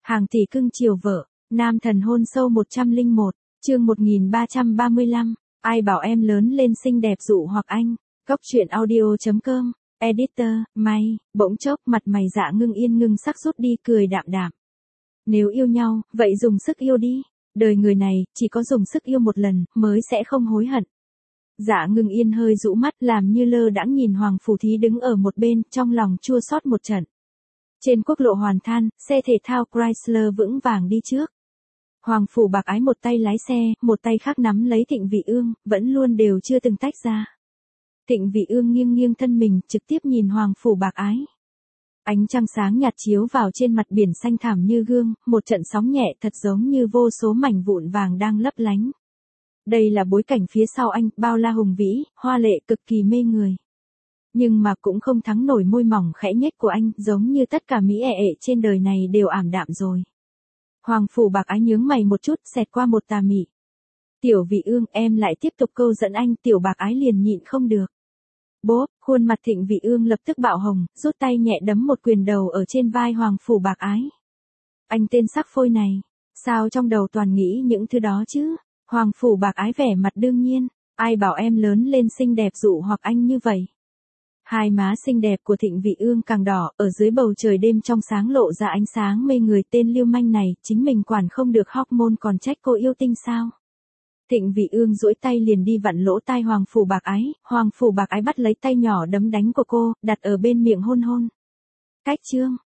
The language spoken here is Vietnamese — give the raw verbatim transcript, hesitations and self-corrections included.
Hàng tỷ cưng chiều vợ, nam thần hôn sâu một trăm lẻ một, chương một nghìn ba trăm ba mươi lăm, ai bảo em lớn lên xinh đẹp dụ hoặc anh, góc truyện audio.com, editor, May, bỗng chốc mặt mày dạ ngưng yên ngưng sắc rút đi cười đạm đạm. Nếu yêu nhau, vậy dùng sức yêu đi, đời người này, chỉ có dùng sức yêu một lần, mới sẽ không hối hận. Dạ ngưng yên hơi rũ mắt làm như lơ đãng nhìn Hoàng Phủ Thí đứng ở một bên, trong lòng chua xót một trận. Trên quốc lộ Hoàn Than, xe thể thao Chrysler vững vàng đi trước. Hoàng Phủ Bạc Ái một tay lái xe, một tay khác nắm lấy Thịnh Vị Ương, vẫn luôn đều chưa từng tách ra. Thịnh Vị Ương nghiêng nghiêng thân mình, trực tiếp nhìn Hoàng Phủ Bạc Ái. Ánh trăng sáng nhạt chiếu vào trên mặt biển xanh thẳm như gương, một trận sóng nhẹ thật giống như vô số mảnh vụn vàng đang lấp lánh. Đây là bối cảnh phía sau anh, bao la hùng vĩ, hoa lệ cực kỳ mê người. Nhưng mà cũng không thắng nổi môi mỏng khẽ nhếch của anh, giống như tất cả mỹ ệ ệ trên đời này đều ảm đạm rồi. Hoàng Phủ Bạc Ái nhướng mày một chút, xẹt qua một tà mị. Tiểu Vị Ương, em lại tiếp tục câu dẫn anh, Tiểu Bạc Ái liền nhịn không được. Bốp, khuôn mặt Thịnh Vị Ương lập tức bạo hồng, rút tay nhẹ đấm một quyền đầu ở trên vai Hoàng Phủ Bạc Ái. Anh tên sắc phôi này, sao trong đầu toàn nghĩ những thứ đó chứ? Hoàng Phủ Bạc Ái vẻ mặt đương nhiên, ai bảo em lớn lên xinh đẹp dụ hoặc anh như vậy. Hai má xinh đẹp của Thịnh Vị Ương càng đỏ, ở dưới bầu trời đêm trong sáng lộ ra ánh sáng mê người, tên lưu manh này, chính mình quản không được hormone còn trách cô yêu tinh sao. Thịnh Vị Ương duỗi tay liền đi vặn lỗ tai Hoàng Phủ Bạc Ái, Hoàng Phủ Bạc Ái bắt lấy tay nhỏ đấm đánh của cô, đặt ở bên miệng hôn hôn. Cách chương,